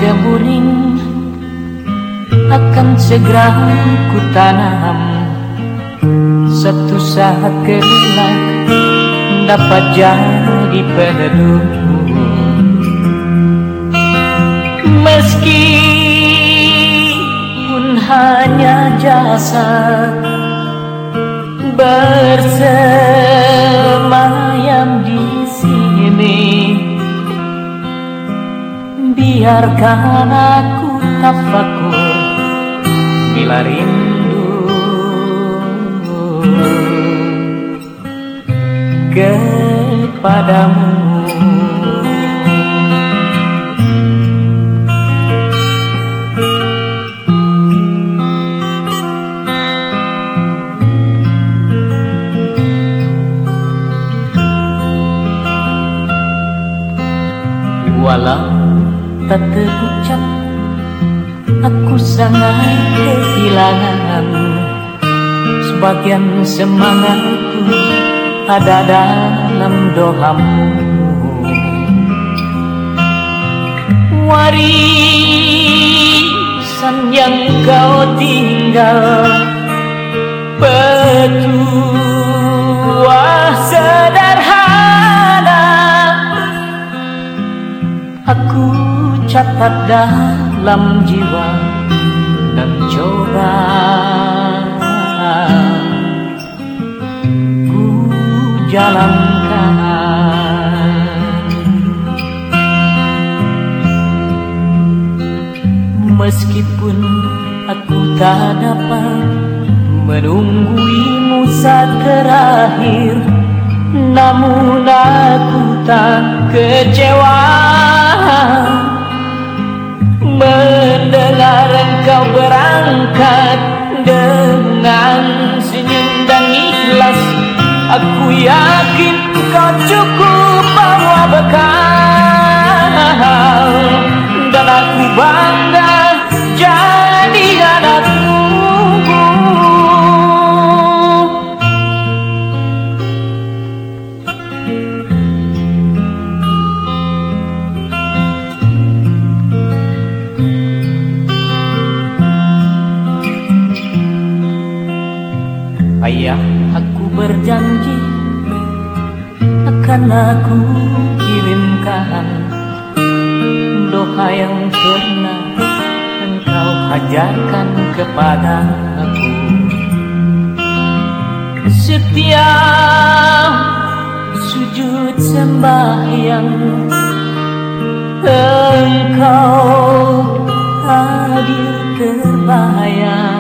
beringin akan segera ku tanam. Satu saat kelak dapat jadi peneduh. Meskipun hanya jasad bersemayam di sini, biarkan aku tafakur bila rindu kepadamu. Walau tak terucap, aku sangat kehilangan. Sebagian semangatku ada dalam doamu. Warisan yang kau tinggal, petua sederhana, aku catat dalam jiwa dan coba ku jalankan. Meskipun aku tak dapat menungguimu saat terakhir, namun aku tak kecewa mendengar engkau berangkat dengan senyum dan ikhlas. Aku yakin kau cukup bawa bekal, dan aku bangga jadi anakmu. Ayah, aku berjanji akan aku kirimkan doa yang pernah engkau ajarkan kepada aku. Setiap sujud sembahyang engkau hadir terbayang.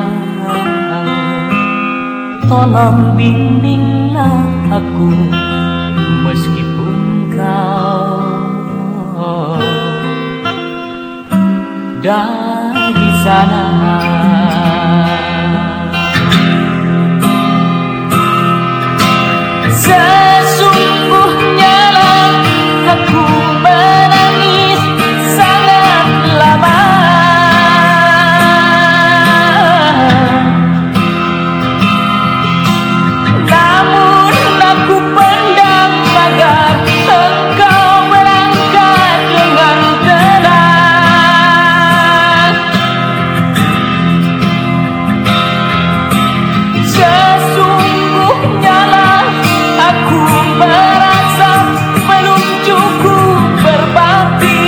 Tolong bimbinglah aku meskipun kau dari sana. Sesungguhnya lah aku menangis sangat lama, namun aku pendam agar engkau berangkat dengan tenang. Sesungguhnya lah aku merasa belum cukup berbakti,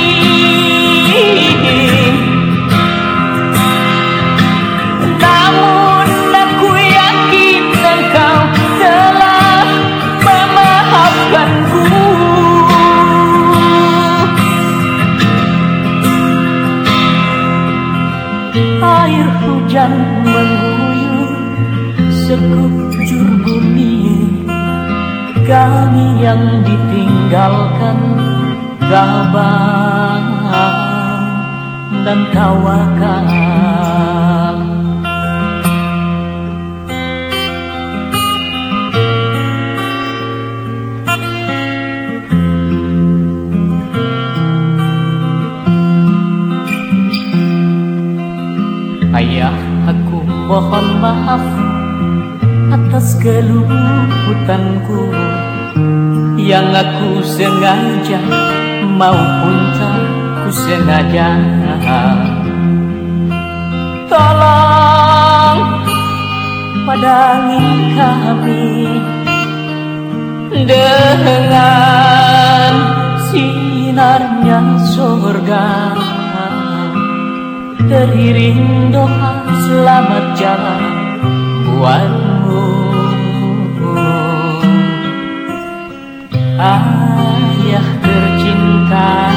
namun aku yakin engkau telah memaafkanku. Air hujan mengguyur sekujur bumi, kami yang ditinggalkan tabah dan tawakal. Ayah, aku mohon maaf atas keluputanku yang aku sengaja maupun tak ku sengaja. Tolong padangi kami dengan sinarnya surga. Teriring doa selamat jalan buatmu, ayah tercinta.